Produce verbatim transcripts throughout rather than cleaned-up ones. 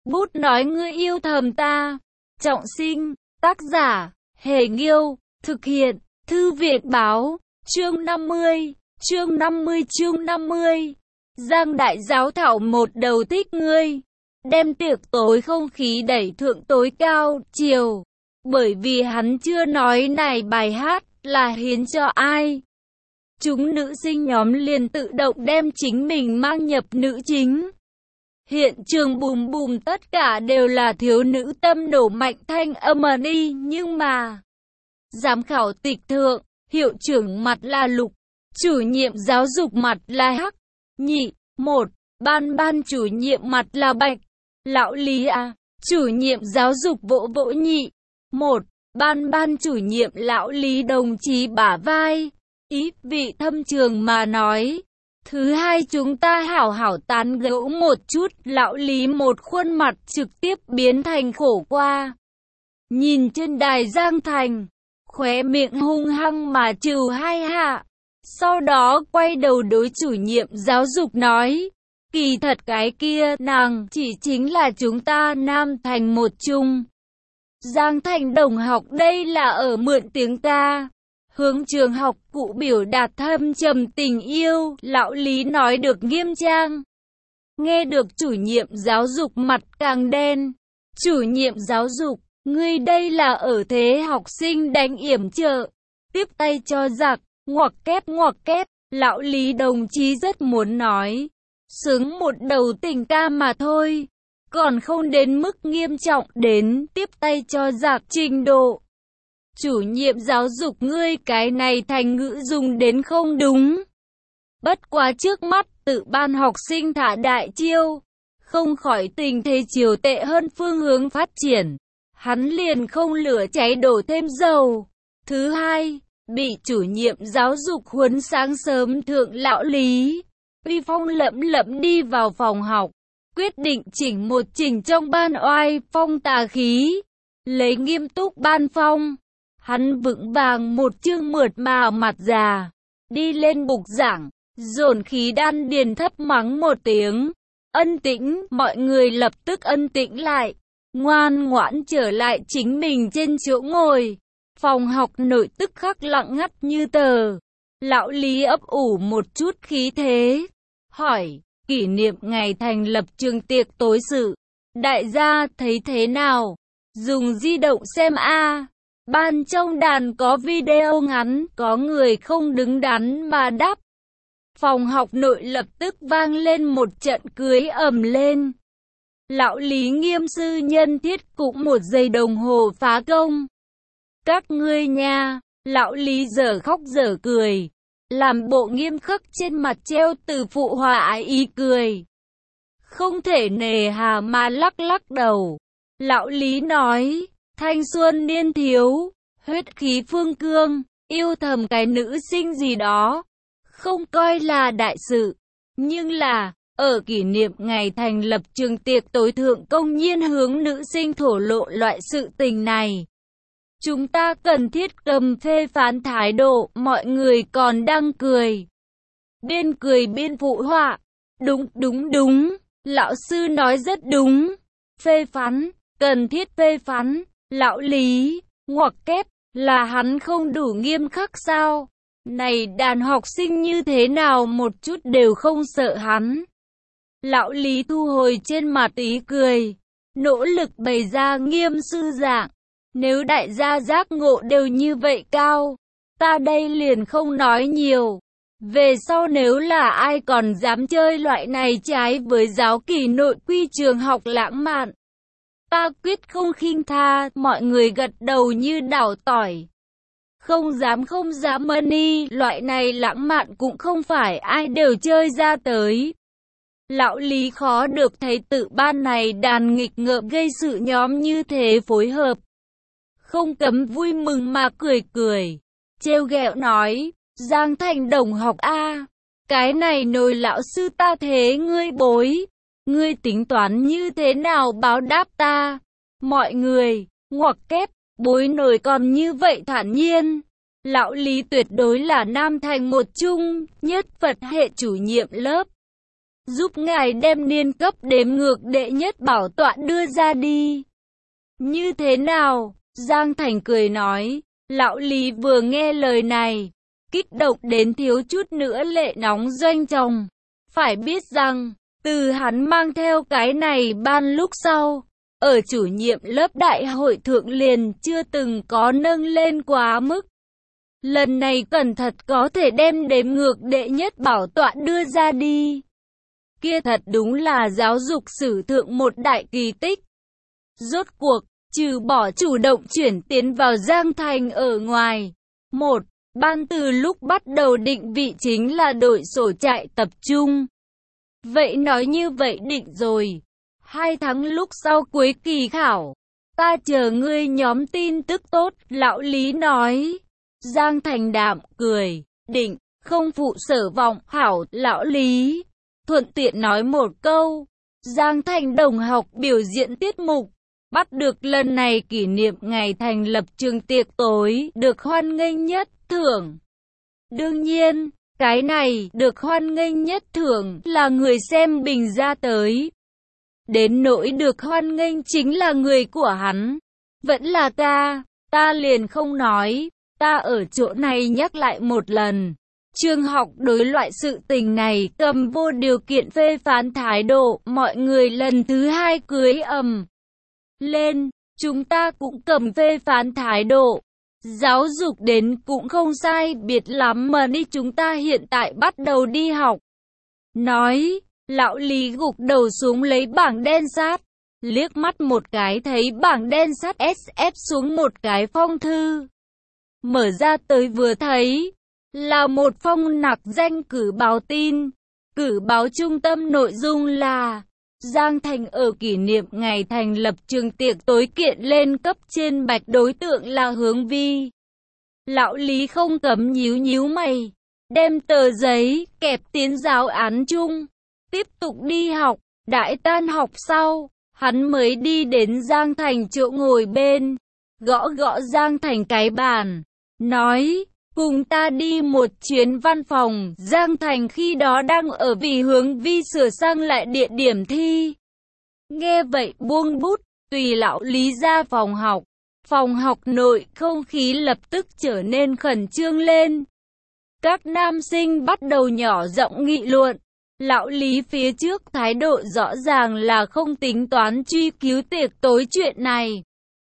Bút nói ngươi yêu thầm ta. Trọng sinh, tác giả, Hề Nghiêu, thực hiện, Thư viện báo, chương năm mươi, chương năm mươi chương năm mươi. Giang đại giáo thảo một đầu thích ngươi, đem tiệc tối không khí đẩy thượng tối cao, chiều. Bởi vì hắn chưa nói này bài hát là hiến cho ai. Chúng nữ sinh nhóm liền tự động đem chính mình mang nhập nữ chính. Hiện trường bùm bùm tất cả đều là thiếu nữ tâm nổ mạnh thanh âm đi, nhưng mà giám khảo tịch thượng, hiệu trưởng mặt là lục, chủ nhiệm giáo dục mặt là hắc, nhị, một, ban ban chủ nhiệm mặt là bạch, lão Lý à, chủ nhiệm giáo dục vỗ vỗ nhị, một, ban ban chủ nhiệm lão Lý đồng chí bả vai, ý vị thâm trường mà nói. Thứ hai chúng ta hảo hảo tán gẫu một chút, lão Lý một khuôn mặt trực tiếp biến thành khổ qua. Nhìn trên đài Giang Thành, khóe miệng hung hăng mà trừ hai hạ. Sau đó quay đầu đối chủ nhiệm giáo dục nói, kỳ thật cái kia nàng chỉ chính là chúng ta Nam Thành một chung. Giang Thành đồng học đây là ở mượn tiếng ca. Hướng trường học cụ biểu đạt thâm trầm tình yêu, lão Lý nói được nghiêm trang. Nghe được chủ nhiệm giáo dục mặt càng đen. Chủ nhiệm giáo dục, ngươi đây là ở thế học sinh đánh yểm trợ. Tiếp tay cho giặc, ngoặc kép ngoặc kép, lão Lý đồng chí rất muốn nói. Xứng một đầu tình ca mà thôi. Còn không đến mức nghiêm trọng đến tiếp tay cho giặc trình độ. Chủ nhiệm giáo dục ngươi cái này thành ngữ dùng đến không đúng. Bất quá trước mắt tự ban học sinh thả đại chiêu. Không khỏi tình thế chiều tệ hơn phương hướng phát triển. Hắn liền không lửa cháy đổ thêm dầu. Thứ hai, bị chủ nhiệm giáo dục huấn sáng sớm thượng lão Lý. Uy phong lẫm lẫm đi vào phòng học. Quyết định chỉnh một chỉnh trong ban oai phong tà khí. Lấy nghiêm túc ban phong. Hắn vững vàng một chương mượt mà mặt già, đi lên bục giảng, dồn khí đan điền thấp mắng một tiếng. Ân tĩnh, mọi người lập tức ân tĩnh lại, ngoan ngoãn trở lại chính mình trên chỗ ngồi. Phòng học nội tức khắc lặng ngắt như tờ. Lão Lý ấp ủ một chút khí thế, hỏi, kỷ niệm ngày thành lập trường tiệc tối sự, đại gia thấy thế nào? Dùng di động xem a. Ban trong đàn có video ngắn, có người không đứng đắn mà đáp. Phòng học nội lập tức vang lên một trận cười ầm lên. Lão Lý nghiêm sư nhân thiết cũng một giây đồng hồ phá công. Các ngươi nha, lão Lý dở khóc dở cười, làm bộ nghiêm khắc trên mặt treo từ phụ họa ý cười. Không thể nề hà mà lắc lắc đầu. Lão Lý nói, thanh xuân niên thiếu, huyết khí phương cương, yêu thầm cái nữ sinh gì đó, không coi là đại sự. Nhưng là, ở kỷ niệm ngày thành lập trường tiệc tối thượng công nhiên hướng nữ sinh thổ lộ loại sự tình này. Chúng ta cần thiết cầm phê phán thái độ, mọi người còn đang cười. Biên cười biên phụ họa. Đúng, đúng, đúng, lão sư nói rất đúng. Phê phán, cần thiết phê phán. Lão Lý, ngoặc kép, là hắn không đủ nghiêm khắc sao? Này đàn học sinh như thế nào một chút đều không sợ hắn. Lão Lý thu hồi trên mặt ý cười, nỗ lực bày ra nghiêm sư dạng. Nếu đại gia giác ngộ đều như vậy cao, ta đây liền không nói nhiều. Về sau nếu là ai còn dám chơi loại này trái với giáo kỷ nội quy trường học lãng mạn, ta quyết không khinh tha. Mọi người gật đầu như đảo tỏi. Không dám không dám money, loại này lãng mạn cũng không phải ai đều chơi ra tới. Lão Lý khó được thấy tự ban này đàn nghịch ngợm gây sự nhóm như thế phối hợp. Không cấm vui mừng mà cười cười. Trêu ghẹo nói, Giang Thành đồng học a, cái này nồi lão sư ta thế ngươi bối. Ngươi tính toán như thế nào báo đáp ta? Mọi người, ngoặc kép, bối nổi còn như vậy thản nhiên. Lão Lý tuyệt đối là Nam Thành một chung, nhất Phật hệ chủ nhiệm lớp. giúp ngài đem niên cấp đếm ngược đệ nhất bảo tọa đưa ra đi. Như thế nào? Giang Thành cười nói. Lão Lý vừa nghe lời này, kích động đến thiếu chút nữa lệ nóng doanh chồng. Phải biết rằng, từ hắn mang theo cái này ban lúc sau, ở chủ nhiệm lớp đại hội thượng liền chưa từng có nâng lên quá mức. Lần này cẩn thật có thể đem đếm ngược đệ nhất bảo tọa đưa ra đi. Kia thật đúng là giáo dục sử thượng một đại kỳ tích. Rốt cuộc, trừ bỏ chủ động chuyển tiến vào Giang Thành ở ngoài. Một, ban từ lúc bắt đầu định vị chính là đội sổ trại tập trung. Vậy nói như vậy định rồi. Hai tháng lúc sau cuối kỳ khảo, ta chờ ngươi nhóm tin tức tốt, lão Lý nói. Giang Thành đạm cười, định, không phụ sở vọng, hảo, lão Lý. Thuận tiện nói một câu, Giang Thành đồng học biểu diễn tiết mục, bắt được lần này kỷ niệm ngày thành lập trường tiệc tối, được hoan nghênh nhất thưởng. Đương nhiên, cái này được hoan nghênh nhất thưởng là người xem bình ra tới. Đến nỗi được hoan nghênh chính là người của hắn. Vẫn là ta, ta liền không nói, ta ở chỗ này nhắc lại một lần. Trường học đối loại sự tình này cầm vô điều kiện phê phán thái độ, mọi người lần thứ hai cưới ầm lên, chúng ta cũng cầm phê phán thái độ. Giáo dục đến cũng không sai biệt lắm mà đi, chúng ta hiện tại bắt đầu đi học. Nói, lão Lý gục đầu xuống lấy bảng đen sát, liếc mắt một cái thấy bảng đen sát ét ép xuống một cái phong thư. Mở ra tới vừa thấy, là một phong nặc danh cử báo tin. Cử báo trung tâm nội dung là Giang Thành ở kỷ niệm ngày thành lập trường tiệc tối kiện lên cấp trên bạch, đối tượng là Hướng Vi. Lão Lý không cấm nhíu nhíu mày, đem tờ giấy kẹp tiến giáo án chung, tiếp tục đi học. Đại tan học sau, hắn mới đi đến Giang Thành chỗ ngồi bên, gõ gõ Giang Thành cái bàn, nói, cùng ta đi một chuyến văn phòng. Giang Thành khi đó đang ở vì Hướng Vi sửa sang lại địa điểm thi. Nghe vậy buông bút, tùy lão Lý ra phòng học. Phòng học nội không khí lập tức trở nên khẩn trương lên. Các nam sinh bắt đầu nhỏ giọng nghị luận. Lão Lý phía trước thái độ rõ ràng là không tính toán truy cứu tiệc tối chuyện này.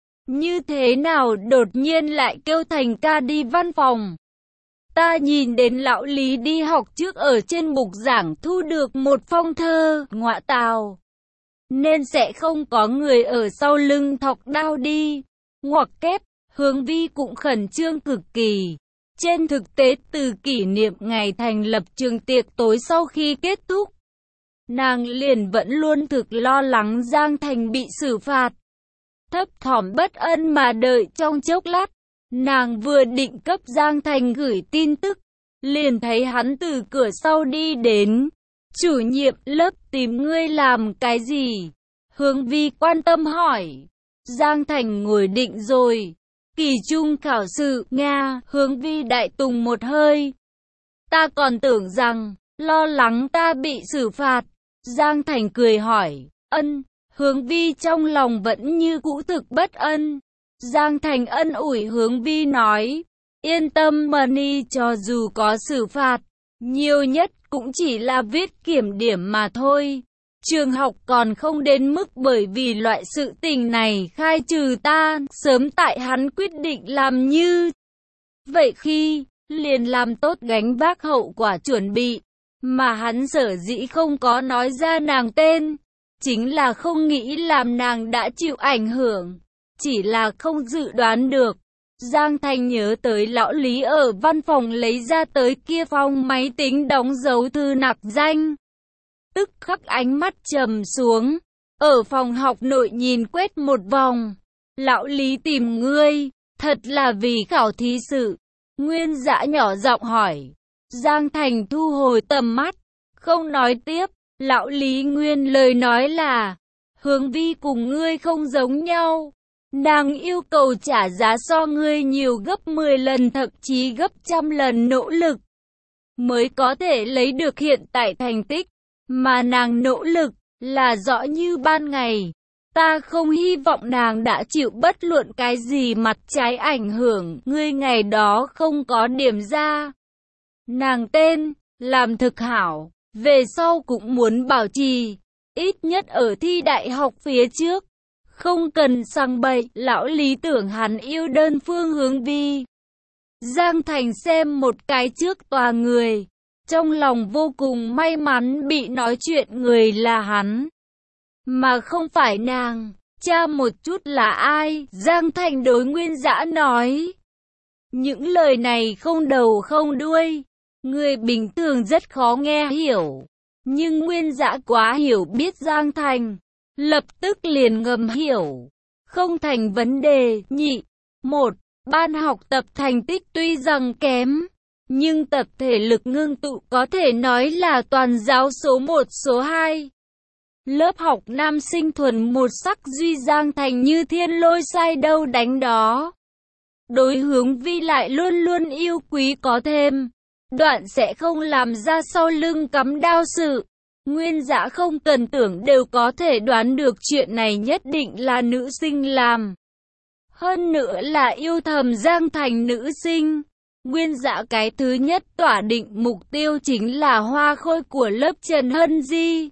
Như thế nào đột nhiên lại kêu Thành ca đi văn phòng? Ta nhìn đến lão Lý đi học trước ở trên bục giảng thu được một phong thơ, ngọa tào. Nên sẽ không có người ở sau lưng thọc đao đi. Ngoặc kép, Hướng Vi cũng khẩn trương cực kỳ. Trên thực tế từ kỷ niệm ngày thành lập trường tiệc tối sau khi kết thúc, nàng liền vẫn luôn thực lo lắng Giang Thành bị xử phạt. Thấp thỏm bất an mà đợi trong chốc lát, nàng vừa định cấp Giang Thành gửi tin tức, liền thấy hắn từ cửa sau đi đến. Chủ nhiệm lớp tìm ngươi làm cái gì? Hướng Vi quan tâm hỏi. Giang Thành ngồi định rồi. Kỳ trung khảo sự, Nga, Hướng Vi đại tùng một hơi. Ta còn tưởng rằng, lo lắng ta bị xử phạt. Giang Thành cười hỏi, ân, Hướng Vi trong lòng vẫn như cũ thực bất ân. Giang Thành ân ủi Hướng Vi nói, yên tâm mà ni, cho dù có xử phạt, nhiều nhất cũng chỉ là viết kiểm điểm mà thôi. Trường học còn không đến mức bởi vì loại sự tình này khai trừ ta, sớm tại hắn quyết định làm như vậy khi, liền làm tốt gánh vác hậu quả chuẩn bị, mà hắn sở dĩ không có nói ra nàng tên, chính là không nghĩ làm nàng đã chịu ảnh hưởng, chỉ là không dự đoán được. Giang Thành nhớ tới lão Lý ở văn phòng lấy ra tới kia phong máy tính đóng dấu thư nặc danh. Tức khắc ánh mắt trầm xuống, ở phòng học nội nhìn quét một vòng. Lão Lý tìm ngươi, thật là vì khảo thí sự. Nguyên Dã nhỏ giọng hỏi. Giang Thành thu hồi tầm mắt, không nói tiếp. Lão Lý nguyên lời nói là, Hướng Vi cùng ngươi không giống nhau. Nàng yêu cầu trả giá so ngươi nhiều gấp mười lần, thậm chí gấp trăm lần nỗ lực, mới có thể lấy được hiện tại thành tích. mà nàng nỗ lực là rõ như ban ngày. Ta không hy vọng nàng đã chịu bất luận cái gì mặt trái ảnh hưởng ngươi ngày đó không có điểm ra. Nàng tên, làm thực hảo, về sau cũng muốn bảo trì, ít nhất ở thi đại học phía trước. Không cần sang bậy, lão lý tưởng hắn yêu đơn phương Hướng Vi. Giang Thành xem một cái trước tòa người, trong lòng vô cùng may mắn bị nói chuyện người là hắn, mà không phải nàng. Cha một chút là ai? Giang Thành đối Nguyên Dã nói. Những lời này không đầu không đuôi, người bình thường rất khó nghe hiểu. Nhưng Nguyên Dã quá hiểu biết Giang Thành, lập tức liền ngầm hiểu. Không thành vấn đề. Nhị, một, ban học tập thành tích tuy rằng kém, nhưng tập thể lực ngưng tụ có thể nói là toàn giáo số một số hai. Lớp học nam sinh thuần một sắc duy Giang Thành như thiên lôi sai đâu đánh đó. Đối Hướng Vi lại luôn luôn yêu quý có thêm, đoạn sẽ không làm ra sau lưng cắm đao sự. Nguyên Dã không cần tưởng đều có thể đoán được chuyện này nhất định là nữ sinh làm. Hơn nữa là yêu thầm Giang Thành nữ sinh. Nguyên Dã cái thứ nhất tỏa định mục tiêu chính là hoa khôi của lớp Trần Hân Di.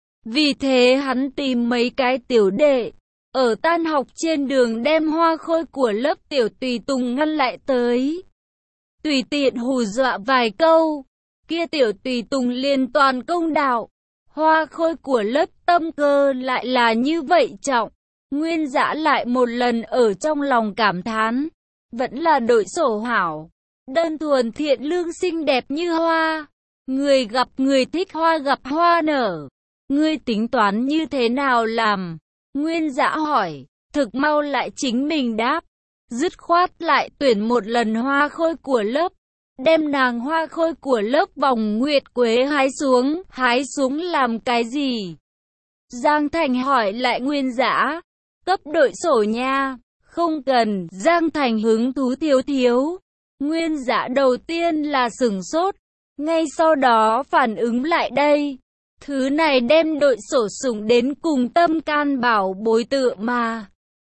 Vì thế hắn tìm mấy cái tiểu đệ, ở tan học trên đường đem hoa khôi của lớp tiểu tùy tùng ngăn lại tới. Tùy tiện hù dọa vài câu, kia tiểu tùy tùng liền toàn công đạo. Hoa khôi của lớp tâm cơ lại là như vậy trọng. Nguyên Dã lại một lần ở trong lòng cảm thán, vẫn là đội sổ hảo, đơn thuần thiện lương xinh đẹp như hoa. Người gặp người thích hoa gặp hoa nở. Ngươi tính toán như thế nào làm? Nguyên Dã hỏi, thực mau lại chính mình đáp. Dứt khoát lại tuyển một lần hoa khôi của lớp, đem nàng hoa khôi của lớp vòng nguyệt quế hái xuống. Hái xuống làm cái gì? Giang Thành hỏi lại Nguyên Dã. Cấp đội sổ nha. Không cần. Giang Thành hứng thú thiếu thiếu. Nguyên Dã đầu tiên là sửng sốt, ngay sau đó phản ứng lại đây. Thứ này đem đội sổ sủng đến cùng tâm can bảo bối tựa mà.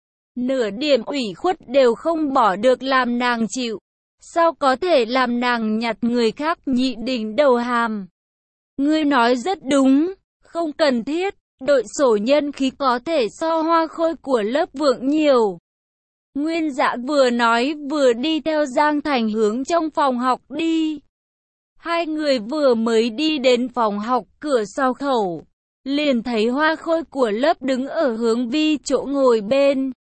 Nửa điểm ủy khuất đều không bỏ được làm nàng chịu. Sao có thể làm nàng nhặt người khác nhị đỉnh đầu hàm? Ngươi nói rất đúng, không cần thiết. Đội sổ nhân khí có thể so hoa khôi của lớp vượng nhiều. Nguyên Dã vừa nói vừa đi theo Giang Thành hướng trong phòng học đi. Hai người vừa mới đi đến phòng học cửa sau khẩu, liền thấy hoa khôi của lớp đứng ở Hướng Vi chỗ ngồi bên.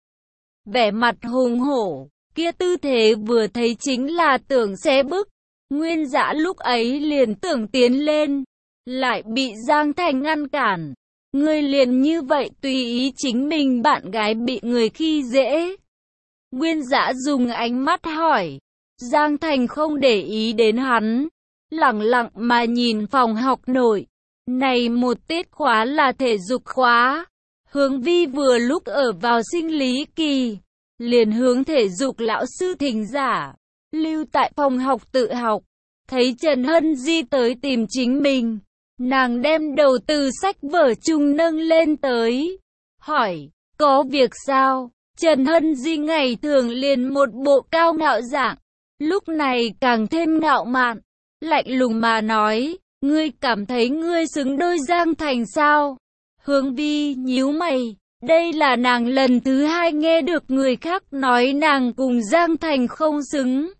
Vẻ mặt hùng hổ, kia tư thế vừa thấy chính là tưởng xé bức. Nguyên Dã lúc ấy liền tưởng tiến lên, lại bị Giang Thành ngăn cản. Ngươi liền như vậy tùy ý chính mình bạn gái bị người khi dễ. Nguyên Dã dùng ánh mắt hỏi. Giang Thành không để ý đến hắn, lẳng lặng mà nhìn phòng học nội. Này một tiết khóa là thể dục khóa. Hướng Vi vừa lúc ở vào sinh lý kỳ, liền hướng thể dục lão sư thỉnh giả, lưu tại phòng học tự học. Thấy Trần Hân Di tới tìm chính mình, nàng đem đầu từ sách vở chung nâng lên tới, hỏi, có việc sao? Trần Hân Di ngày thường liền một bộ cao ngạo dạng, lúc này càng thêm ngạo mạn, lạnh lùng mà nói, ngươi cảm thấy ngươi xứng đôi Giang Thành sao? Hướng Vi nhíu mày, đây là nàng lần thứ hai nghe được người khác nói nàng cùng Giang Thành không xứng.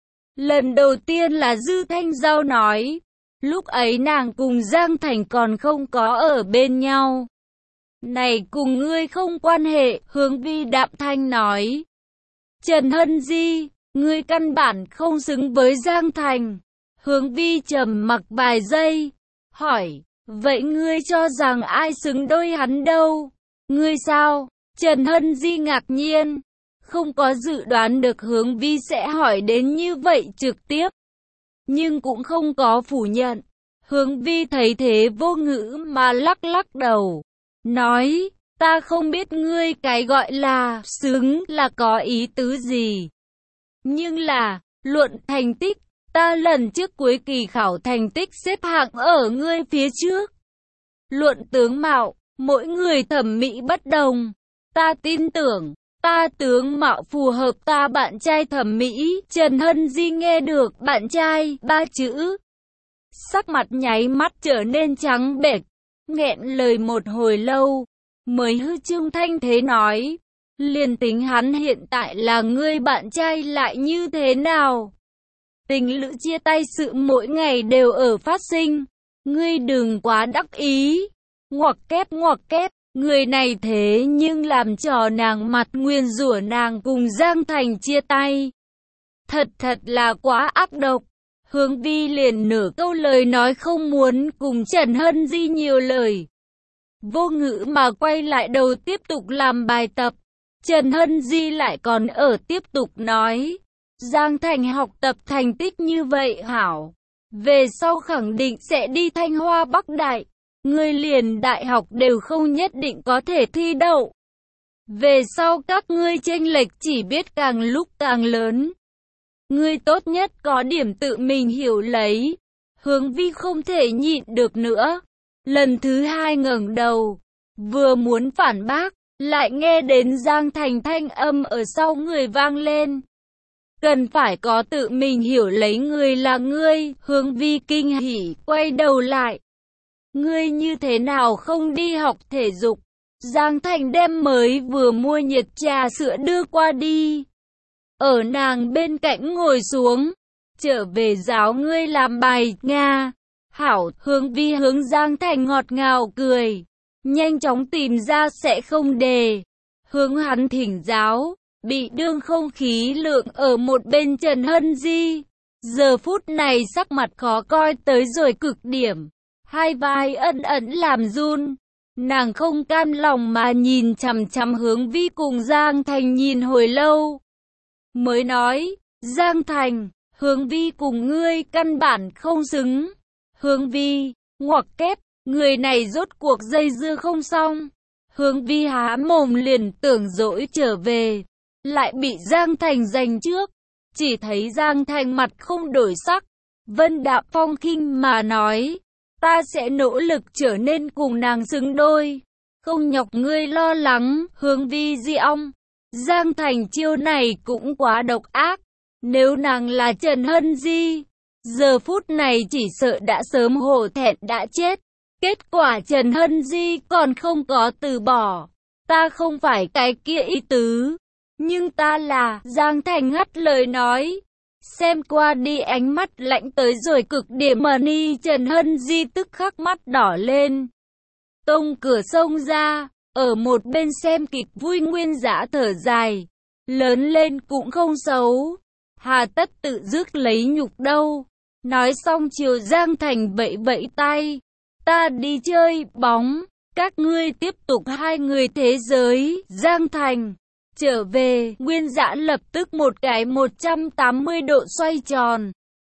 Lần đầu tiên là Dư Thanh Giao nói, lúc ấy nàng cùng Giang Thành còn không có ở bên nhau. Này cùng ngươi không quan hệ, Hướng Vi đạm thanh nói. Trần Hân Di, ngươi căn bản không xứng với Giang Thành. Hướng Vi trầm mặc vài giây, hỏi, vậy ngươi cho rằng ai xứng đôi hắn đâu? Ngươi sao? Trần Hân Di ngạc nhiên, không có dự đoán được Hướng Vi sẽ hỏi đến như vậy trực tiếp, nhưng cũng không có phủ nhận. Hướng Vi thấy thế vô ngữ mà lắc lắc đầu, nói, ta không biết ngươi cái gọi là xứng là có ý tứ gì. Nhưng là, luận thành tích, ta lần trước cuối kỳ khảo thành tích xếp hạng ở ngươi phía trước. Luận tướng mạo, mỗi người thẩm mỹ bất đồng. Ta tin tưởng, ta tướng mạo phù hợp ta bạn trai thẩm mỹ. Trần Hân Di nghe được bạn trai, ba chữ. Sắc mặt nháy mắt trở nên trắng bệch, nghẹn lời một hồi lâu, mới hư trương thanh thế nói. Liền tính hắn hiện tại là ngươi bạn trai lại như thế nào? Tình lữ chia tay sự mỗi ngày đều ở phát sinh. Ngươi đừng quá đắc ý. Ngoặc kép ngoặc kép, người này thế nhưng làm trò nàng mặt nguyền rủa nàng cùng Giang Thành chia tay. Thật thật là quá ác độc. Hướng Vi liền nửa câu lời nói không muốn cùng Trần Hân Di nhiều lời. Vô ngữ mà quay lại đầu tiếp tục làm bài tập. Trần Hân Di lại còn ở tiếp tục nói. Giang Thành học tập thành tích như vậy hảo. Về sau khẳng định sẽ đi Thanh Hoa Bắc Đại. Ngươi liền đại học đều không nhất định có thể thi đậu. Về sau các ngươi chênh lệch chỉ biết càng lúc càng lớn. Ngươi tốt nhất có điểm tự mình hiểu lấy. Hướng Vi không thể nhịn được nữa. Lần thứ hai ngẩng đầu. Vừa muốn phản bác, lại nghe đến Giang Thành thanh âm ở sau người vang lên. Cần phải có tự mình hiểu lấy người là ngươi. Hướng Vi kinh hỉ, quay đầu lại. Ngươi như thế nào không đi học thể dục? Giang Thành đem mới vừa mua nhiệt trà sữa đưa qua đi. Ở nàng bên cạnh ngồi xuống. Trở về giáo ngươi làm bài, Nga. Hảo, Hướng Vi hướng Giang Thành ngọt ngào cười. Nhanh chóng tìm ra sẽ không đề. Hướng hắn thỉnh giáo. Bị đương không khí lượng ở một bên Trần Hân Di. Giờ phút này sắc mặt khó coi tới rồi cực điểm. Hai vai ẩn ẩn làm run. Nàng không cam lòng mà nhìn chằm chằm Hướng Vi cùng Giang Thành nhìn hồi lâu. Mới nói, Giang Thành, Hướng Vi cùng ngươi căn bản không xứng. Hướng Vi, ngoặc kép, người này rốt cuộc dây dưa không xong. Hướng Vi há mồm liền tưởng dỗi trở về. Lại bị Giang Thành giành trước. Chỉ thấy Giang Thành mặt không đổi sắc. Vân đạm phong khinh mà nói. Ta sẽ nỗ lực trở nên cùng nàng xứng đôi. Không nhọc ngươi lo lắng. Hướng Vi di ong. Giang Thành chiêu này cũng quá độc ác. Nếu nàng là Trần Hân Di, giờ phút này chỉ sợ đã sớm hổ thẹn đã chết. Kết quả Trần Hân Di còn không có từ bỏ. Ta không phải cái kia ý tứ. Nhưng ta là, Giang Thành ngắt lời nói. Xem qua đi ánh mắt lạnh tới rồi cực điểm mà ni Trần Hân Di tức khắc mắt đỏ lên. Tông cửa sông ra, ở một bên xem kịch vui Nguyên Dã thở dài. Lớn lên cũng không xấu. Hà tất tự rước lấy nhục đâu. Nói xong chiều Giang Thành vẫy vẫy tay. Ta đi chơi bóng. Các ngươi tiếp tục hai người thế giới. Giang Thành trở về, Nguyên Dã lập tức một cái một trăm tám mươi độ xoay tròn.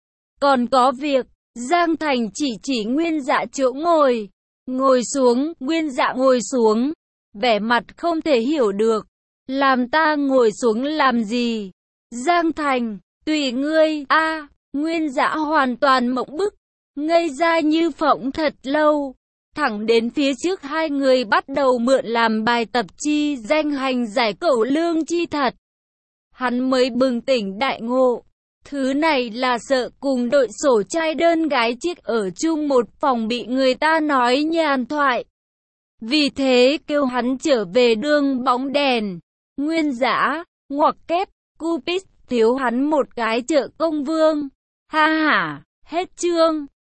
Còn có việc, Giang Thành chỉ chỉ Nguyên Dã chỗ ngồi. Ngồi xuống, Nguyên Dã ngồi xuống. Vẻ mặt không thể hiểu được. Làm ta ngồi xuống làm gì? Giang Thành, tùy ngươi, a à, Nguyên Dã hoàn toàn mộng bức. Ngây ra như phỗng thật lâu. Thẳng đến phía trước hai người bắt đầu mượn làm bài tập chi danh hành giải cẩu lương chi thật. Hắn mới bừng tỉnh đại ngộ. Thứ này là sợ cùng đội sổ trai đơn gái chiếc ở chung một phòng bị người ta nói nhàn thoại. Vì thế kêu hắn trở về đương bóng đèn. Nguyên Dã, ngoặc kép, Cupid thiếu hắn một cái trợ công vương. Ha ha, hết chương.